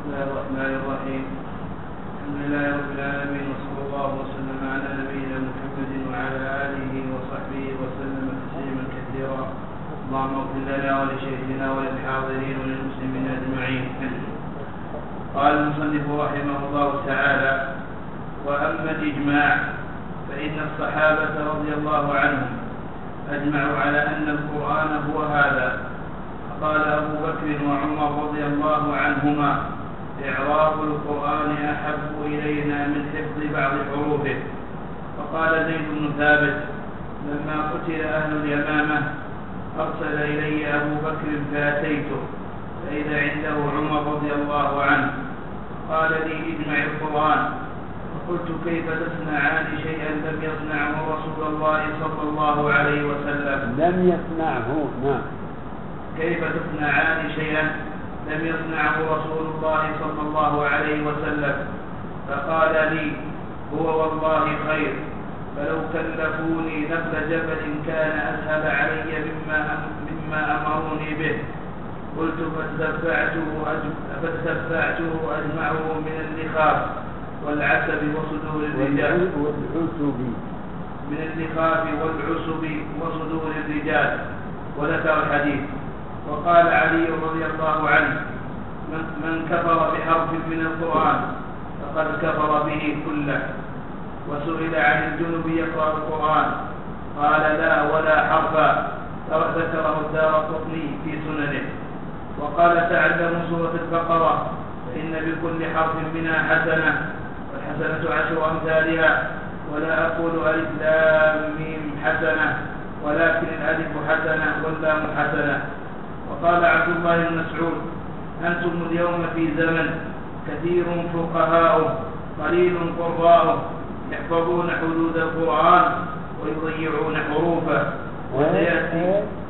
بسم الله الرحمن الرحيم. الحمد لله رب العالمين، وصلى الله وسلم على نبينا محمد وعلى آله وصحبه وسلم تسليما كثيرا. اللهم اغفر لنا ولشيخنا وللحاضرين وللمسلمين أجمعين. قال المصنف رحمه الله تعالى: وأما الإجماع فإن الصحابة رضي الله عنهم أجمعوا على أن القرآن هو هذا. قال أبو بكر وعمر رضي الله عنهما: إعراب القرآن أحب إلينا من حفظ بعض حروفه. فقال زيد بن ثابت: لما قتل أهل اليمامة أرسل إلي أبو بكر فأتيته فإذا عنده عمر رضي الله عنه. قال لي: اجمع القرآن. فقلت: كيف تصنعان شيئا لم يصنعه رسول الله صلى الله عليه وسلم؟ لم يصنعه. نعم. كيف تصنعان شيئا لم يصنعه رسول الله صلى الله عليه وسلم؟ فقال لي: هو والله خير، فلو كلفوني نقل جبل كان أسهل علي مما أمروني به. قلت: فاستفتعته أجمعه من اللخاف والعسب وصدور الرجال. من اللخاف والعسب وصدور الرجال. وذكر الحديث. وقال علي رضي الله عنه: من كفر بحرف من القرآن فقد كفر به كله. وسئل عن الجنب يقرأ القرآن قال: لا ولا حرفا. ذكره الدارقطني في سننه. وقال: تعلموا سورة البقرة فإن بكل حرف منها حسنة، والحسنة 10 أمثالها. ولا أقول ألف لام ميم حسنة، ولكن الألف حسنة واللام حسنة. وقال عبد الله بن مسعود: أنتم اليوم في زمن كثير فقهاؤه قليل قراءه يحفظون حدود القرآن ويضيعون حروفه. وسيأتي.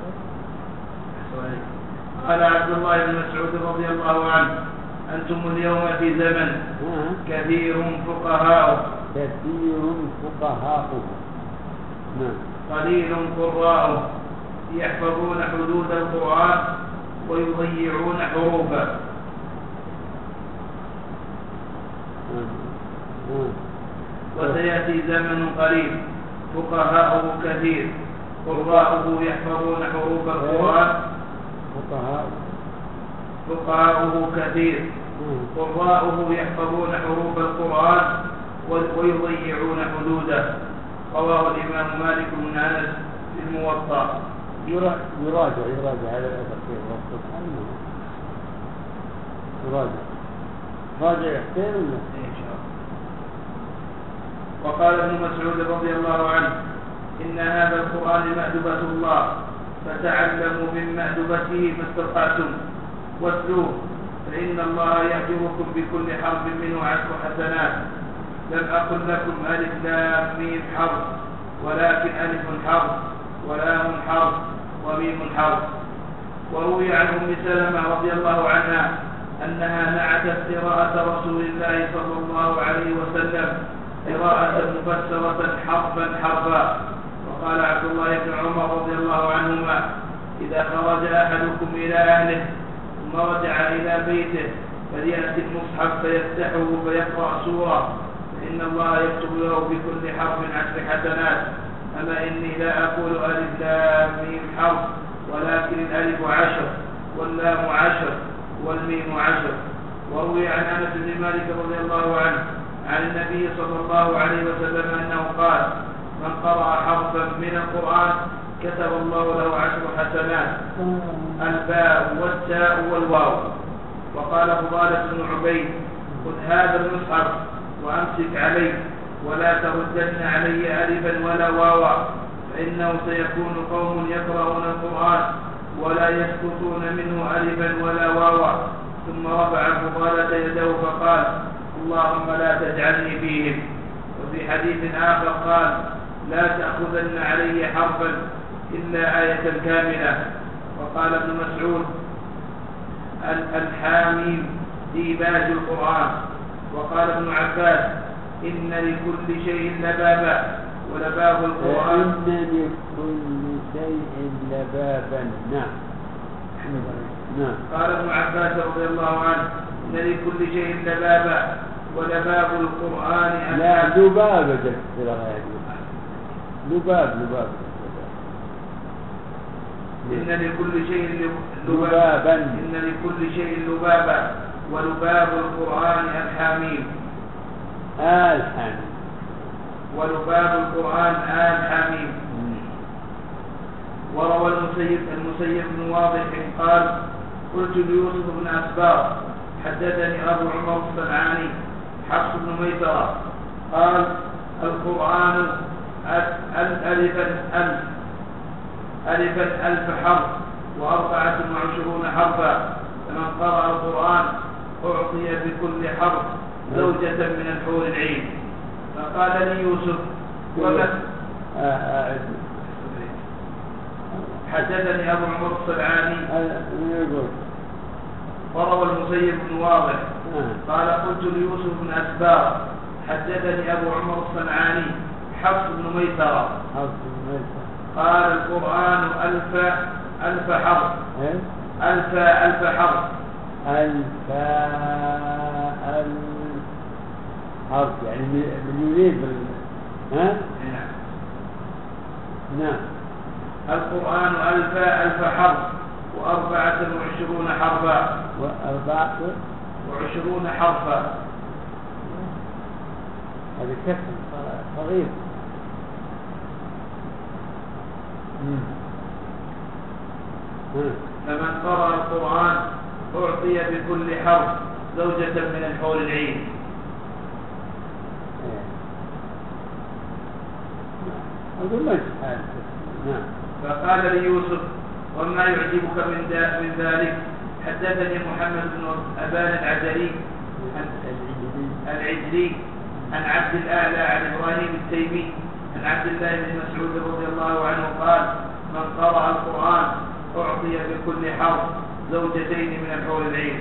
قال عبد الله بن مسعود رضي الله عنه: أنتم اليوم في زمن كثير فقهاؤه قليل قراءه يحفظون حدود القرآن ويضيعون حروفه. وسيأتي زمن قريب فقهاؤه كثير قراءه يحفظون حروف القرآن. فقهاؤه كثير قراءه يحفظون حروف القرآن ويضيعون حدوده. رواه الإمام مالك بن أنس في الموطأ. يراجع على الأخير سبحانه. راجع يحتاج ولا؟ إن شاء الله. وقال ابن مسعود رضي الله عنه: إن هذا القرآن مأدبة الله، فتعلموا من مأدبته ما استطعتم واتلوه، فإن الله يأجركم بكل حرف منه 10 حسنات. لم أقل لكم ألف لام ميم حرف، ولكن ألف حرف ولام حرف وميم حرف. وروي عن أم سلمة رضي الله عنها أنها نعتت قراءة رسول الله صلى الله عليه وسلم قراءة مفسرة حرفا حرفا. وقال عبد الله بن عمر رضي الله عنهما: إذا خرج أحدكم إلى أهله ثم رجع إلى بيته فليأتي المصحف فيفتحه فيقرأ سورة، فإن الله يكتب له بكل حرف 10 حسنات. أما إني لا أقول ألف لام ميم حرف، ولكن الألف 10 واللام 10 والميم 10. وروي عن أنس بن مالك رضي الله عنه عن النبي صلى الله عليه وسلم أنه قال: من قرأ حرفا من القرآن كتب الله له 10 حسنات، الباء والتاء والواو. وقال فضالة بن عبيد: خذ هذا المصحف وأمسك عليه ولا تردن علي ألفا ولا واوا، فإنه سيكون قوم يقرؤون القرآن ولا يسقطون منه ألفا ولا واوا. ثم رفع فضالة يده فقال: اللهم لا تجعلني فيهم. وفي حديث آخر قال: لا تأخذن علي حرفا إلا آية كاملة. وقال ابن مسعود: الحاميم ديباج القرآن. وقال ابن عباس: إن لكل شيء لبابا ولباب القرآن. إن لكل شيء لبابا. نعم. قال ابن عباس رضي الله عنه: إن لكل شيء لبابا ولباب القرآن لا لبابة جت في الغاية لباب إن لكل شيء لبابا إن لكل شيء لبابا ولباب القرآن الحميم الحميم ولباب القرآن الحميم. وروى المسيب بن واضح قال قلت ليوسف بن أسباط حدثني أبو عمر الصنعاني حفص بن ميسرة قال القرآن ألف حرف و24 حرفا فمن قرأ القرآن أعطي بكل حرف زوجة من الحور العين. فقال لي يوسف حدثني أبو عمر الصنعاني وروى المسيب بن واضح قال قلت ليوسف بن أسباط حدثني أبو عمر الصنعاني حفص بن ميسرة قال القرآن ألف حرف ألف حرف حرف يعني مليونين نعم. القرآن ألف حرف و24 حرفا و24 حرفا. هذا كثر صغير. فمن قرأ القرآن أعطي بكل حرف زوجة من الحور العين. فقال لي يوسف وما يعجبك من ذلك حدثني محمد بن أبان العجلي عن عبد الأعلى عن إبراهيم التيمي عن عبد الله بن مسعود رضي الله عنه قال من قرأ القرآن أعطي بكل حرف زوجتين من الحور العين.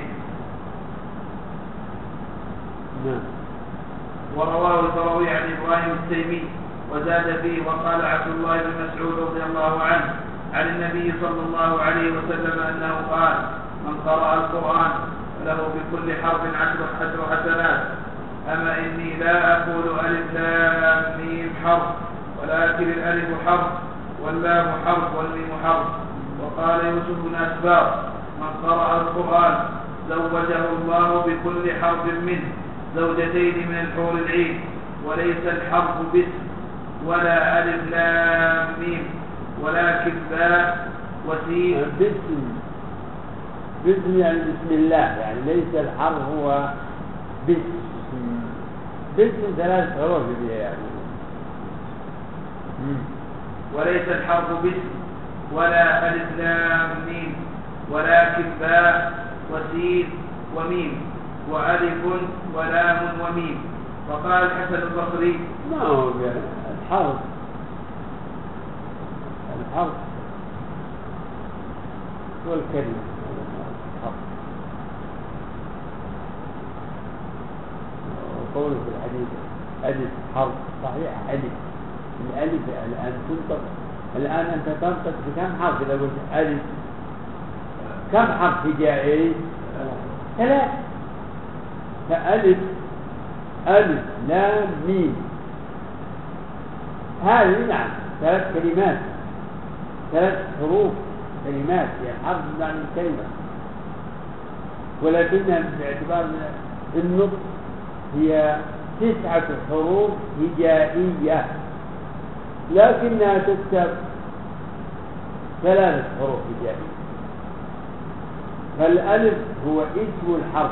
ورواه البراوي عن إبراهيم التيمي وزاد فيه وقال عبد الله بن مسعود رضي الله عنه عن النبي صلى الله عليه وسلم أنه قال من قرأ القرآن فله بكل حرف 10 حسنات. أما إني لا أقول ألف لام ميم حرف ولكن الألف حرف واللام حرف والميم حرف. وقال يوسف بن أسباط من قرأ القرآن زوجه الله بكل حرف منه زوجتين من الحور العين وليس الحرف باسم ولا ألف لام ميم ولكن باء وسين. باسم يعني بسم الله يعني ليس الحرف هو باسم 3 حروف يعني. وليس الحرف باسم ولا ألف لام ميم ولكن باء وسين وميم وألف ولام وميم. وقال الحسن البصري ما هو الحرف والكلمة وقوله في الحديث ألف حرف صحيح ألف. الألف الآن تنطق الآن أنت تنطق بكم حرف إذا قلت ألف كم حرف هجائي 3 فألف لام ميم هذه نعم 3 كلمات 3 حروف كلمات يعني حرف معنى الكلمة ولكنها باعتبار النطق هي 9 حروف هجائية لكنها تكتب 3 حروف هجائية. فالألف هو اسم الحرف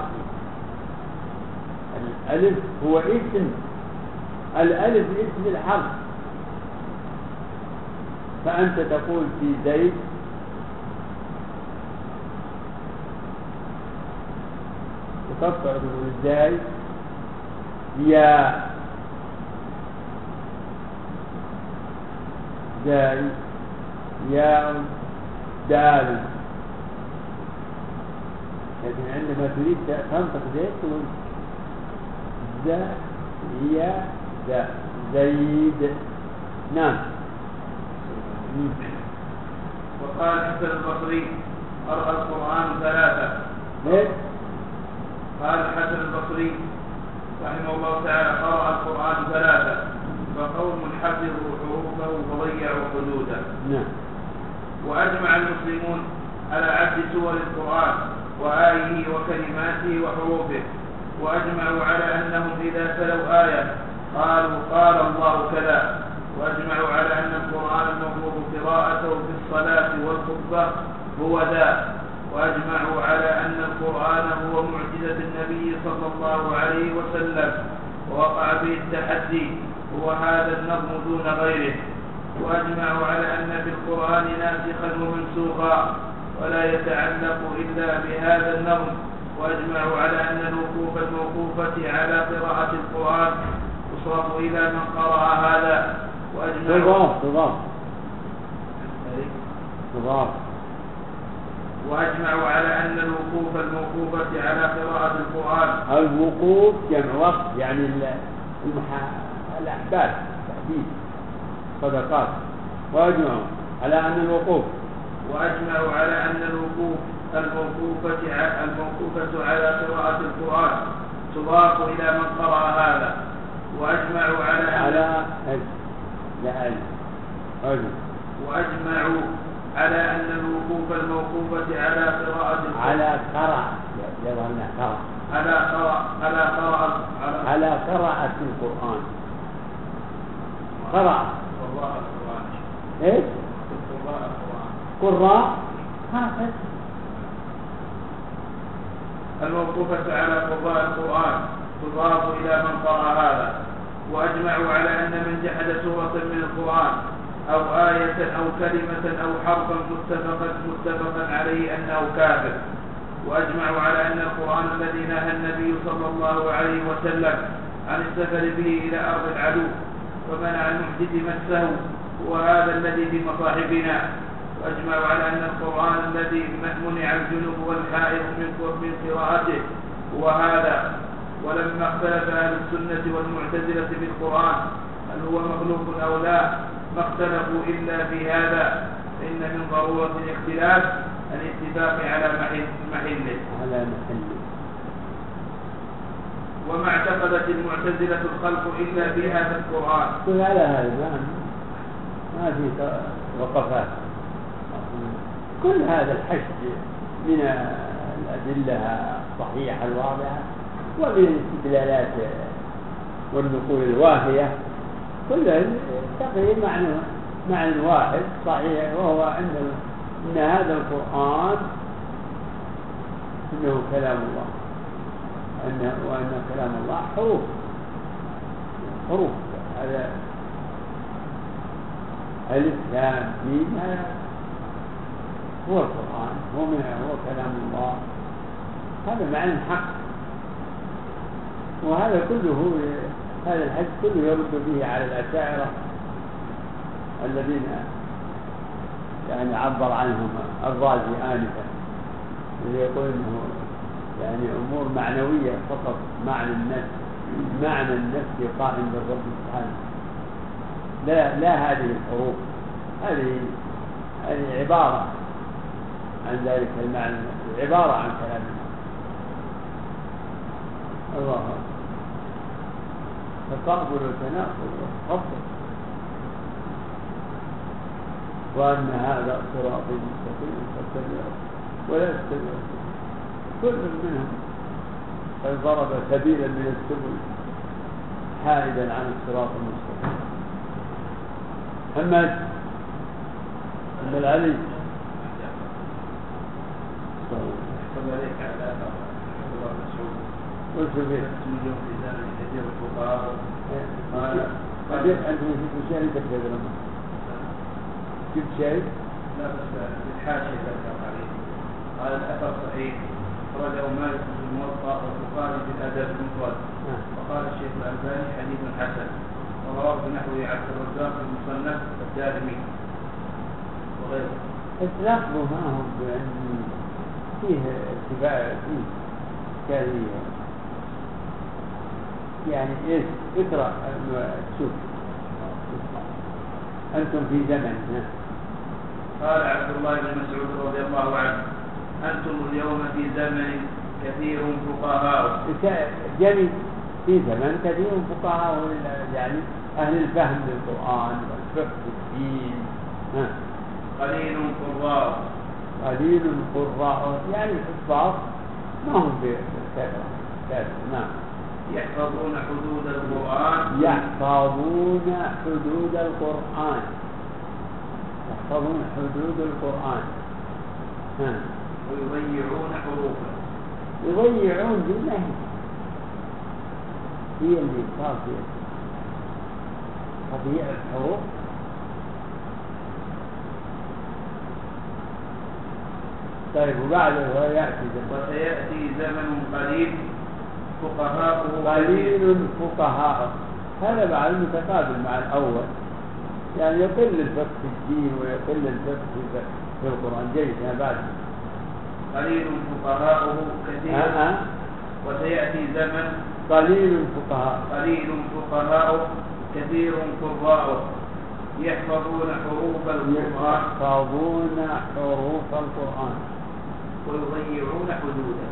الألف هو اسم الألف اسم الحرف. فأنت تقول في زيد وتقطع تقول زيد يا زيد يا دال. لكن عندما تريد تنطق زيد تقول يا زيد. نعم. وقال الحسن البصري قرأ القرآن 3. قال الحسن البصري رحمه الله تعالى: قرأ القرآن ثلاثة، فقوم حفظوا حروفه وضيعوا حدوده. نعم. وأجمع المسلمون على عد سور القرآن وآيه وكلماته وحروفه، وأجمعوا على أنهم إذا تلوا آية قالوا قال الله كذا، وأجمعوا على أن القرآن المفروض قراءته في الصلاة والخطبة هو ذا، وأجمعوا على أن القرآن هو معجزة النبي صلى الله عليه وسلم ووقع به التحدي، هو هذا النظم دون غيره. وأجمعوا على أن في القرآن ناسخا ومنسوخا ولا يتعلق إلا بهذا النظم. وأجمعوا على أن الوقوف الموقوفة على قراءة القرآن تصرف إلى من قرأ هذا. وأجمعوا على أن الوقوف الموقوفة على قراءة القرآن، الوقوف جمع وقف، يعني الأحباب تحديد صدقات. وأجمعوا على أن الوقوف الموقوفة على قراءة القرآن تضاف إلى من قرأ هذا. وأجمعوا على أن الوقوف الموقوفة على قراءة القرآن على قراءة القرآن قراءة إيه؟ قراء الموقوفة على قراء القرآن تضاف إلى من قرأ هذا. وأجمعوا على أن من جحد سورة من القرآن أو آية أو كلمة أو حرفا متفقا عليه أنه كافر. وأجمعوا على أن القرآن الذي نهى النبي صلى الله عليه وسلم عن السفر به إلى أرض العدو ومنع المحدث مسه هو هذا الذي في مصاحبنا. وأجمعوا على أن القرآن الذي منع الجنوب والحائض من قراءته هو هذا. ولما اختلف أهل السنة والمعتزلة في القرآن هل هو مخلوق أو لا ما اختلفوا إلا في هذا، فإن من ضرورة الاختلاف الاتفاق على محله. وما اعتقدت المعتزلة الخلق إلا في هذا القرآن. كل هذا ما في وقفات. كل هذا الحشد من الأدلة الصحيحة الواضحة ومن الاستدلالات والنقول الواهية كلها تقريبا معنى واحد صحيح، وهو أن هذا القرآن إنه كلام الله، وأن كلام الله حروف هذا الإسلام دين هو القرآن هو كلام الله، هذا معنى الحق. وهذا كله هذا الحج كله يرد به على الأشاعرة الذين يعني عبر عنهم الرازي آنفا، اللي يقول إنه يعني أمور معنوية فقط، معنى النفس قائم بالرب سبحانه، لا هذه الحروف، هذه عبارة عن ذلك المعنى، عبارة عن كلام الله. فتقبل وتناقض وتفضل، وأن هذا صراط مستقيم فاتبعوه ولا تتبعوا كل منهم قد ضرب سبيلا من السبل حائدا عن الصراط المستقيم. أما العلي قد يفعل في شيء تكذب لما جبت شيء لا بس الحاشية ذكر عليه قال الأثر صحيح أخرجه مالك في الموطأ والبخاري في الأدب المفرد، وقال الشيخ الألباني حديث حسن، ورواه بنحوه عبد الرزاق في المصنف والدارمي وغيره. اتلاقوا معهم بأن فيه اتباع فيه كارية، يعني ايش اقرأ شوف أنتم في زمن. قال عبد الله بن مسعود رضي الله عنه: أنتم اليوم في زمن كثير فقهاء. جميل. في زمن كثير فقهاء يعني أهل الفهم للقرآن والفقه في الدين. قليل قراء. قليل قراء يعني الحفاظ ما هم بكثرة. نعم. يحفظون حدود القرآن. يحفظون حدود القرآن. يحفظون حدود القرآن. ويضيعون حروفه. يضيعون بالله هي اللي صار فيها تضييع الحروف. طيب وبعده وسيأتي زمن قليل فقهاؤه قليل فقهاء. هذا مع المتقابل مع الأول يعني يقل الفقه في الدين ويقل الفقه في القرآن. جيد. بعد قليل فقهاؤه كثير. وسيأتي زمن قليل فقهاء كثير قراء يحفظون حروف القرآن. ويضيعون حدوده.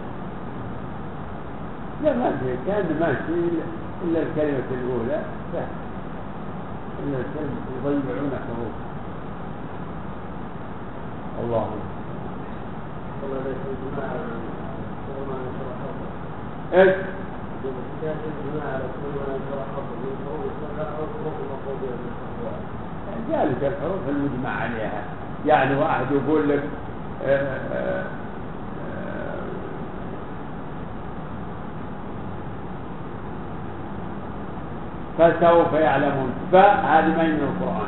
لا ما في كان ماشي إلا الكلمة الأولى إلا الكلمة يضيعون حروف. الله ايش؟ ذلك الحروف المجمع عليها. يعني واحد يقول لك فسوف يعلمون. فهذه ما من القرآن.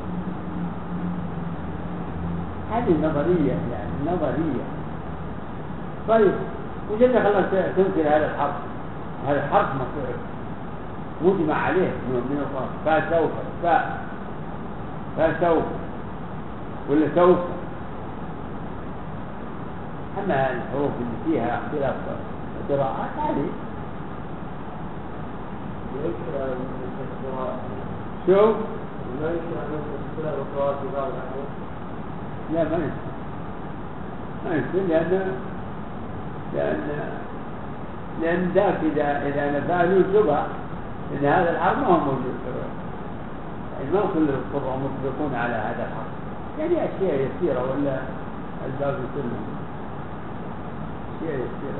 هذه نظرية يعني نظرية. طيب وش اللي خلاك تنكر هذا الحرف؟ هذا الحرف مجمع عليه من القرآن. فسوف ولا سوف. أما الحروف اللي فيها اختلاف قراءات هذه شوف لا ما يصير لأن ذاك إذا نفعه شبه إن هذا الحرف ما هو موجود في القرآن. يعني ما كل القراء مطلقون على هذا الحرف. يعني أشياء يسيرة ولا الباب كله أشياء يسيرة.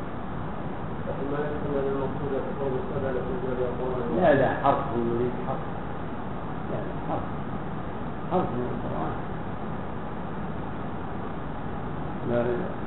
لا حرف يريد حرف. لا حرف من القرآن. لا